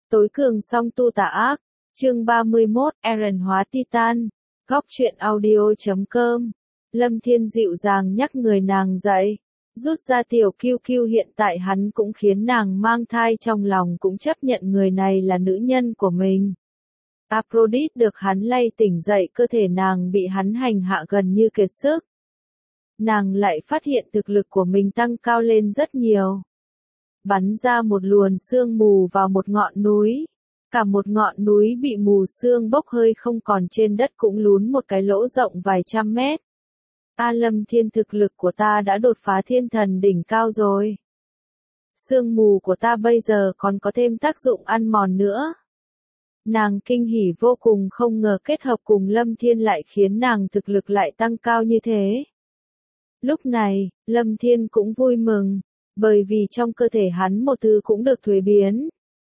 Tối cường song tu tà ác. Chương 31, Eren hóa Titan. Góc truyện audio.com. Lâm Thiên dịu dàng nhắc người nàng dậy. Rút ra tiểu kiêu kiêu, hiện tại hắn cũng khiến nàng mang thai, trong lòng cũng chấp nhận người này là nữ nhân của mình. Aphrodite được hắn lay tỉnh dậy, cơ thể nàng bị hắn hành hạ gần như kiệt sức. Nàng lại phát hiện thực lực của mình tăng cao lên rất nhiều. Bắn ra một luồng sương mù vào một ngọn núi. Cả một ngọn núi bị mù sương bốc hơi, không còn, trên đất cũng lún một cái lỗ rộng vài trăm mét. Lâm Thiên, thực lực của ta đã đột phá thiên thần đỉnh cao rồi. Sương mù của ta bây giờ còn có thêm tác dụng ăn mòn nữa. Nàng kinh hỉ vô cùng, không ngờ kết hợp cùng Lâm Thiên lại khiến nàng thực lực lại tăng cao như thế. Lúc này, Lâm Thiên cũng vui mừng, bởi vì trong cơ thể hắn một thứ cũng được thuế biến.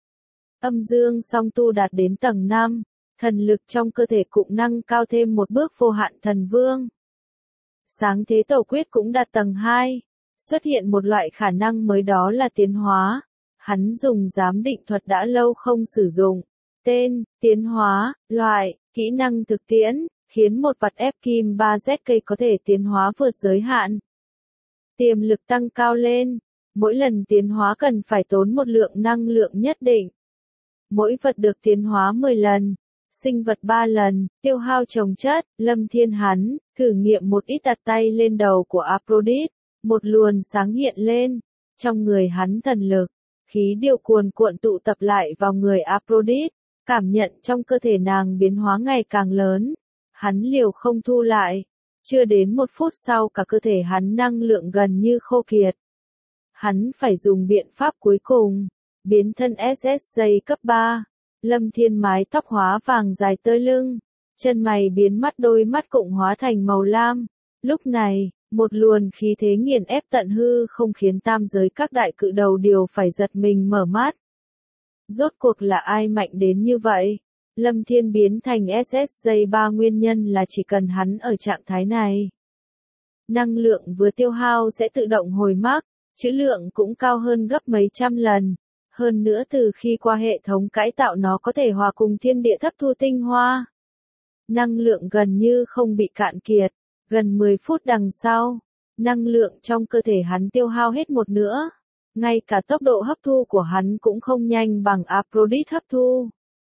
Âm dương song tu đạt đến tầng 5, thần lực trong cơ thể cũng nâng cao thêm một bước, vô hạn thần vương. Sáng thế tổ quyết cũng đạt tầng 2, xuất hiện một loại khả năng mới, đó là tiến hóa. Hắn dùng giám định thuật đã lâu không sử dụng. Tên, tiến hóa, loại, kỹ năng thực tiễn, khiến một vật ép kim 3ZK có thể tiến hóa vượt giới hạn. Tiềm lực tăng cao lên, mỗi lần tiến hóa cần phải tốn một lượng năng lượng nhất định. Mỗi vật được tiến hóa 10 lần, sinh vật 3 lần, tiêu hao chồng chất. Lâm Thiên hắn thử nghiệm một ít, đặt tay lên đầu của Aphrodite, một luồng sáng hiện lên, trong người hắn thần lực, khí điều cuồn cuộn tụ tập lại vào người Aphrodite, cảm nhận trong cơ thể nàng biến hóa ngày càng lớn. Hắn liều không thu lại, chưa đến 1 phút sau cả cơ thể hắn năng lượng gần như khô kiệt. Hắn phải dùng biện pháp cuối cùng, biến thân SSJ cấp 3. Lâm Thiên mái tóc hóa vàng dài tới lưng, chân mày biến mất, đôi mắt cũng hóa thành màu lam. Lúc này, một luồng khí thế nghiền ép tận hư không khiến tam giới các đại cự đầu đều phải giật mình mở mắt. Rốt cuộc là ai mạnh đến như vậy? Lâm Thiên biến thành SSJ3, nguyên nhân là chỉ cần hắn ở trạng thái này, năng lượng vừa tiêu hao sẽ tự động hồi mắc, trữ lượng cũng cao hơn gấp mấy trăm lần. Hơn nữa từ khi qua hệ thống cải tạo, nó có thể hòa cùng thiên địa hấp thu tinh hoa. Năng lượng gần như không bị cạn kiệt. Gần 10 phút đằng sau, năng lượng trong cơ thể hắn tiêu hao hết một nửa. Ngay cả tốc độ hấp thu của hắn cũng không nhanh bằng Aphrodite hấp thu.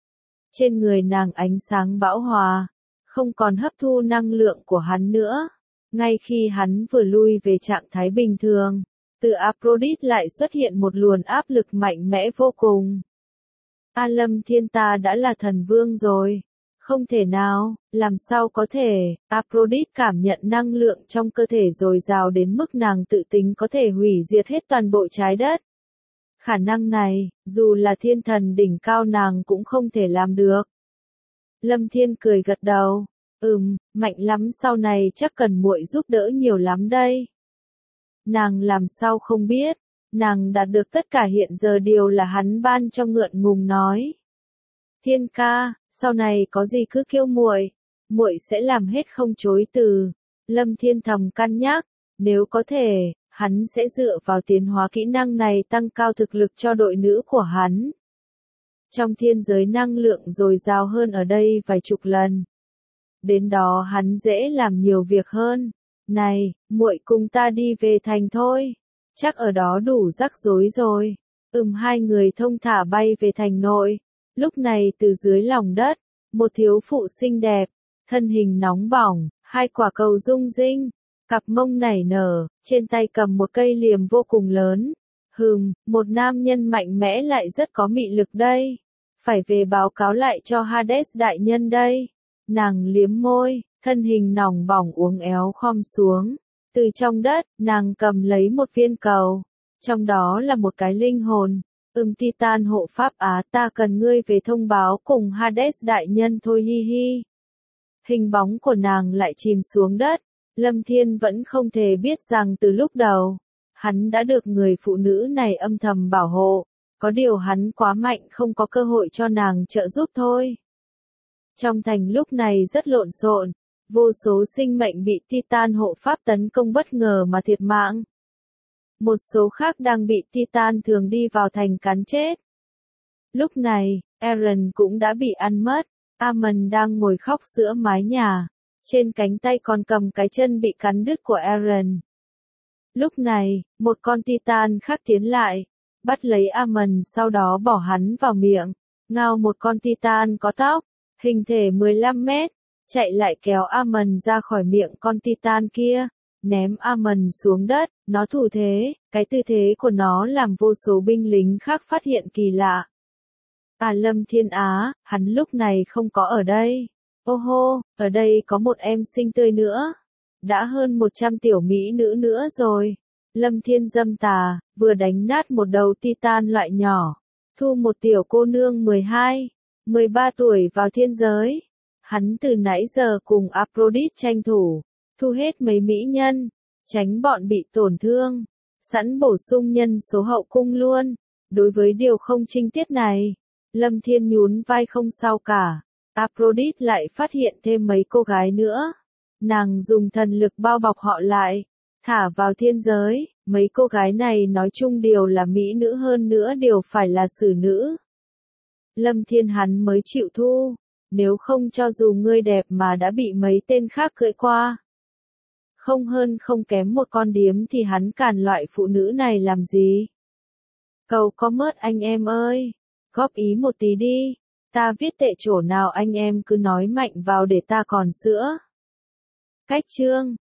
Trên người nàng ánh sáng bão hòa, không còn hấp thu năng lượng của hắn nữa. Ngay khi hắn vừa lui về trạng thái bình thường, từ Aphrodite lại xuất hiện một luồng áp lực mạnh mẽ vô cùng. Lâm Thiên, ta đã là thần vương rồi. Không thể nào, làm sao có thể? Aphrodite cảm nhận năng lượng trong cơ thể dồi dào đến mức nàng tự tính có thể hủy diệt hết toàn bộ trái đất. Khả năng này, dù là thiên thần đỉnh cao nàng cũng không thể làm được. Lâm Thiên cười gật đầu. Mạnh lắm, sau này chắc cần muội giúp đỡ nhiều lắm đây. Nàng làm sao không biết, nàng đạt được tất cả hiện giờ đều là hắn ban cho, ngượng ngùng nói. Thiên ca, sau này có gì cứ kêu muội sẽ làm hết không chối từ. Lâm Thiên thầm cân nhắc, nếu có thể, hắn sẽ dựa vào tiến hóa kỹ năng này tăng cao thực lực cho đội nữ của hắn. Trong thiên giới năng lượng dồi dào hơn ở đây vài chục lần. Đến đó hắn dễ làm nhiều việc hơn. Này, muội cùng ta đi về thành thôi. Chắc ở đó đủ rắc rối rồi. Hai người thông thả bay về thành nội. Lúc này từ dưới lòng đất, một thiếu phụ xinh đẹp, thân hình nóng bỏng, 2 quả cầu rung rinh, cặp mông nảy nở, trên tay cầm một cây liềm vô cùng lớn. Một nam nhân mạnh mẽ lại rất có mị lực đây. Phải về báo cáo lại cho Hades đại nhân đây. Nàng liếm môi, thân hình nóng bỏng uốn éo khom xuống. Từ trong đất, nàng cầm lấy một viên cầu. Trong đó là một cái linh hồn. Titan hộ pháp ta cần ngươi về thông báo cùng Hades đại nhân thôi, hi hi. Hình bóng của nàng lại chìm xuống đất. Lâm Thiên vẫn không thể biết rằng từ lúc đầu, hắn đã được người phụ nữ này âm thầm bảo hộ. Có điều hắn quá mạnh, không có cơ hội cho nàng trợ giúp thôi. Trong thành lúc này rất lộn xộn, vô số sinh mệnh bị Titan hộ pháp tấn công bất ngờ mà thiệt mạng. Một số khác đang bị Titan thường đi vào thành cắn chết. Lúc này, Eren cũng đã bị ăn mất. Amon đang ngồi khóc giữa mái nhà. Trên cánh tay còn cầm cái chân bị cắn đứt của Eren. Lúc này, một con Titan khác tiến lại, bắt lấy Amon sau đó bỏ hắn vào miệng. Ngao một con Titan có tóc, hình thể 15 mét, chạy lại kéo Amon ra khỏi miệng con Titan kia, ném Amon xuống đất, nó thủ thế, cái tư thế của nó làm vô số binh lính khác phát hiện kỳ lạ. Lâm Thiên Á, hắn lúc này không có ở đây. Ô hô, ở đây có một em xinh tươi nữa. Đã hơn 100 tiểu mỹ nữ nữa rồi. Lâm Thiên dâm tà, vừa đánh nát một đầu Titan loại nhỏ. Thu một tiểu cô nương 12, 13 tuổi vào thiên giới. Hắn từ nãy giờ cùng Aphrodite tranh thủ, thu hết mấy mỹ nhân, tránh bọn bị tổn thương. Sẵn bổ sung nhân số hậu cung luôn. Đối với điều không trinh tiết này, Lâm Thiên nhún vai không sao cả. Aphrodite lại phát hiện thêm mấy cô gái nữa. Nàng dùng thần lực bao bọc họ lại, thả vào thiên giới. Mấy cô gái này nói chung đều là mỹ nữ, hơn nữa đều phải là xử nữ. Lâm Thiên hắn mới chịu thu. Nếu không cho dù ngươi đẹp mà đã bị mấy tên khác cưỡi qua, không hơn không kém một con điếm thì hắn cản loại phụ nữ này làm gì? Cầu có mớt anh em ơi, góp ý một tí đi. Ta viết tệ chỗ nào anh em cứ nói mạnh vào để ta còn sữa. Cách chương